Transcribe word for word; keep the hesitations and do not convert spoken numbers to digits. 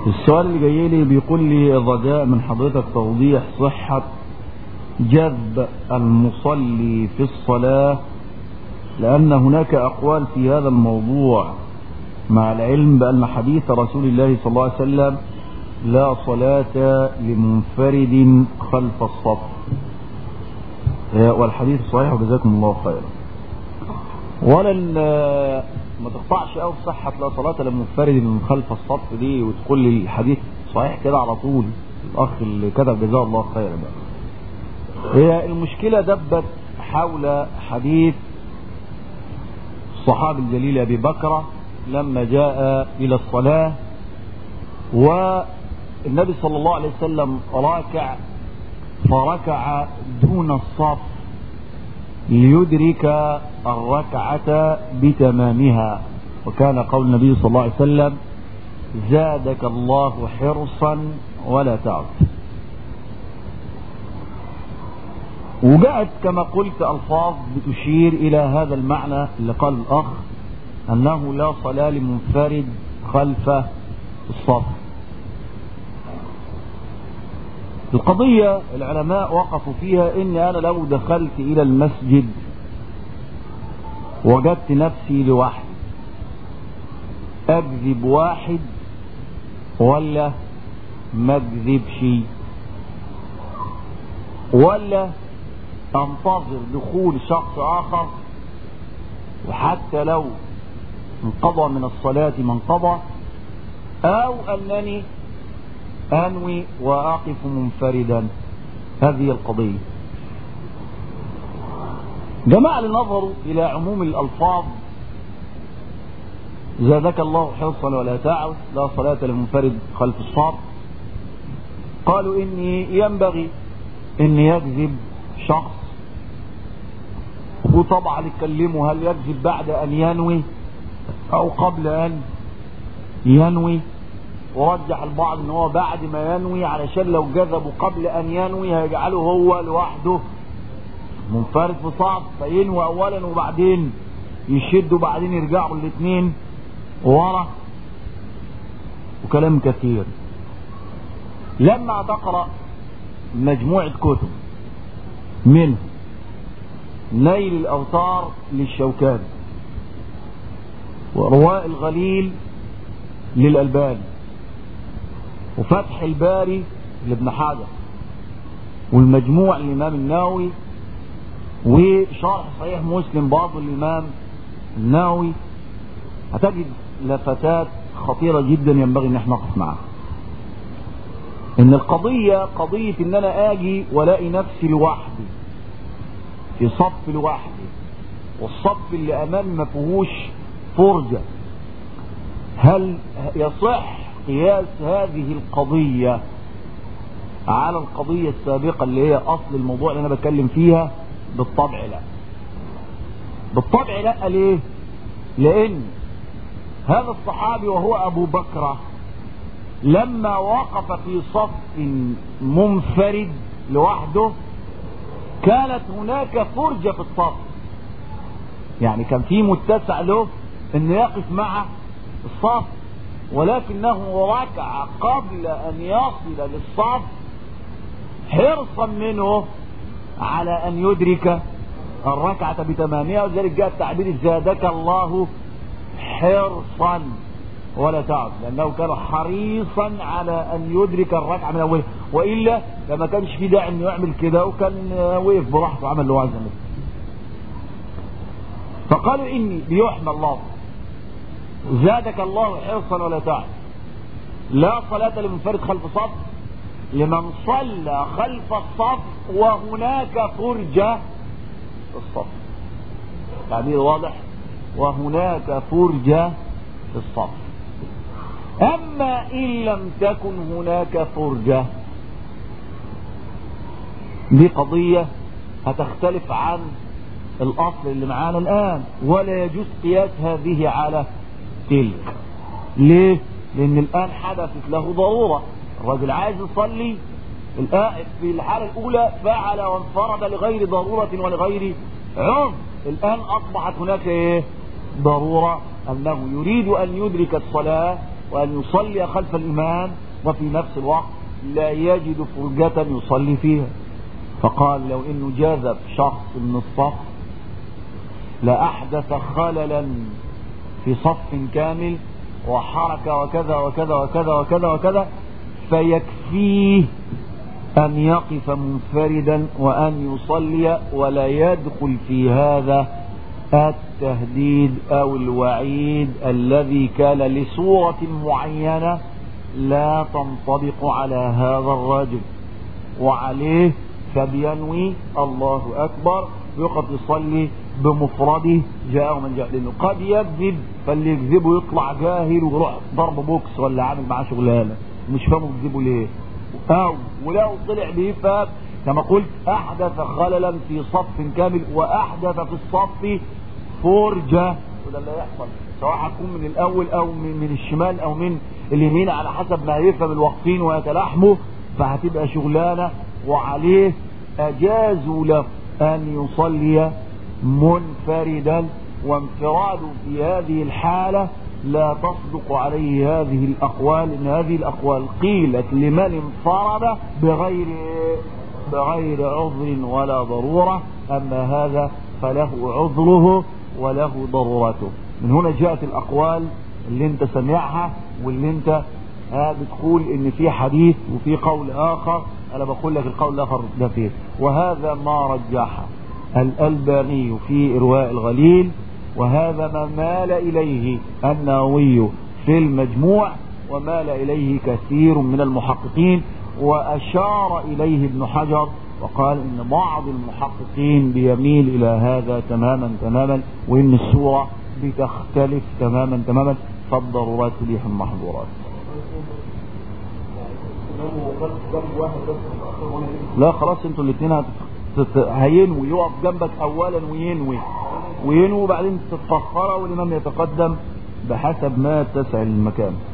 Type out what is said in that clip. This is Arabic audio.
السؤال اللي جاي لي بيقول لي الرجاء من حضرتك توضيح صحة جذب المصلي في الصلاة، لأن هناك أقوال في هذا الموضوع مع العلم بأن حديث رسول الله صلى الله عليه وسلم لا صلاة لمنفرد خلف الصف، والحديث صحيح وجزاكم الله خيرا. ولن ما تقطعش قوي في صحة لا صلاة لمنفرد من خلف الصف دي وتقول لي الحديث صحيح كده على طول. الأخ اللي كتب جزاه الله خيرا بقى، هي المشكلة دبت حول حديث الصحابي الجليل أبي بكر لما جاء إلى الصلاة والنبي صلى الله عليه وسلم راكع فركع دون الصف ليدرك الركعة بتمامها، وكان قول النبي صلى الله عليه وسلم زادك الله حرصا ولا تعد. وجاءت كما قلت ألفاظ بتشير إلى هذا المعنى اللي قال الأخ أنه لا صلاة لمنفرد خلف الصف. القضية العلماء وقفوا فيها إن أنا لو دخلت إلى المسجد وجدت نفسي لوحدي أكذب واحد ولا ما أكذبش، ولا أنتظر دخول شخص آخر وحتى لو انقضى من الصلاة من قضى، أو أنني أنوي وأقف منفردا. هذه القضية. جماعة نظروا إلى عموم الألفاظ زادك الله حرصا ولا تعد لا صلاة للمنفرد خلف الصف، قالوا إني ينبغي إن يكذب شخص، وطبعا يتكلموا هل يكذب بعد أن ينوي أو قبل أن ينوي، ورجح البعض ان هو بعد ما ينوي علشان لو جذبوا قبل ان ينوي هيجعله هو لوحده منفرد في صف، فينوي اولا وبعدين يشدوا وبعدين يرجعوا الاثنين ورا، وكلام كثير. لما تقرأ مجموعة كتب من نيل الأوتار للشوكاني ورواء الغليل للألباني وفتح الباري لابن حجر والمجموع للإمام النووي وشرح صحيح مسلم برضه للإمام النووي، هتجد لفتات خطيرة جدا ينبغي ان احنا نقف معها. ان القضية قضية ان انا اجي والاقي نفسي لوحدي في صف لوحدي، والصف اللي امامي ما فيهوش فرجة، هل يصح قياس هذه القضية على القضية السابقة اللي هي أصل الموضوع اللي أنا بتكلم فيها؟ بالطبع لا. بالطبع لا. ليه؟ لأن هذا الصحابي وهو أبو بكر لما وقف في صف منفرد لوحده كانت هناك فرجة في الصف، يعني كان في متسع له أن يقف مع الصف، ولكنه ركع قبل أن يصل للصف حرصا منه على أن يدرك الركعة بتمامها، وذلك جاء التعبير زادك الله حرصا ولا تعد، لأنه كان حريصا على أن يدرك الركعة من أولها، وإلا لما كانش في داعي أنه يعمل كده وكان وقف براحته وعمل له عزمه. فقالوا إني بيحمى الله زادك الله حرصا ولا تعد لا صلاة لمنفرد خلف صف لمن صلى خلف الصف وهناك فرجة في الصف. تعبير واضح، وهناك فرجة في الصف. أما إن لم تكن هناك فرجة دي قضية هتختلف عن الأصل اللي معانا الآن، ولا يجوز قياس هذه على تلك. ليه؟ لأن الآن حدثت له ضرورة، الرجل عايز يصلي في الحالة الأولى فعل وانفرد لغير ضرورة ولغير عذر، الآن أصبحت هناك إيه؟ ضرورة أنه يريد أن يدرك الصلاة وأن يصلي خلف الإمام وفي نفس الوقت لا يجد فرجة يصلي فيها. فقال لو إنه جاذب شخص من الصف لأحدث خللا في صف كامل وحركة وكذا وكذا وكذا وكذا وكذا، فيكفيه أن يقف منفردا وأن يصلي، ولا يدخل في هذا التهديد أو الوعيد الذي كان لصورة معينة لا تنطبق على هذا الرجل. وعليه فبينوي الله أكبر يقف يصلي بمفرده جاءه من جاء، لأنه قد يكذب، فاللي يكذبه يطلع جاهل ويروح ضرب بوكس ولا عامل معاه شغلانه مش فاهمه بيكذبوا ليه. أو ولو طلع بيفهم كما قلت أحدث خللا في صف كامل وأحدث في الصف فرجة، وده اللي يحصل سواء هتكون من الأول أو من, من الشمال أو من اليمين على حسب ما يفهم الواقفين ويتلاحموا، فهتبقى شغلانة. وعليه أجازوا له أن يصلي منفردا، وانفراده في هذه الحالة لا تصدق عليه هذه الأقوال، إن هذه الأقوال قيلت لمن انفرد بغير بغير عذر ولا ضرورة، أما هذا فله عذره وله ضرورته. من هنا جاءت الأقوال اللي انت سمعها واللي انت بتقول ان في حديث وفي قول آخر. أنا بقول لك القول الآخر ده فيه، وهذا ما رجحه الألباني في إرواء الغليل، وهذا ما مال إليه النووي في المجموع، ومال إليه كثير من المحققين، وأشار إليه ابن حجر وقال إن بعض المحققين بيميل إلى هذا تماما تماما، وإن الصورة بتختلف تماما تماما، فالضرورات تبيح المحظورات. لا خلاص انتوا الاثنين هينوي، يقف جنبك اولا وينوي وينوي وبعدين تتفخر، والامام يتقدم بحسب ما تسع المكان.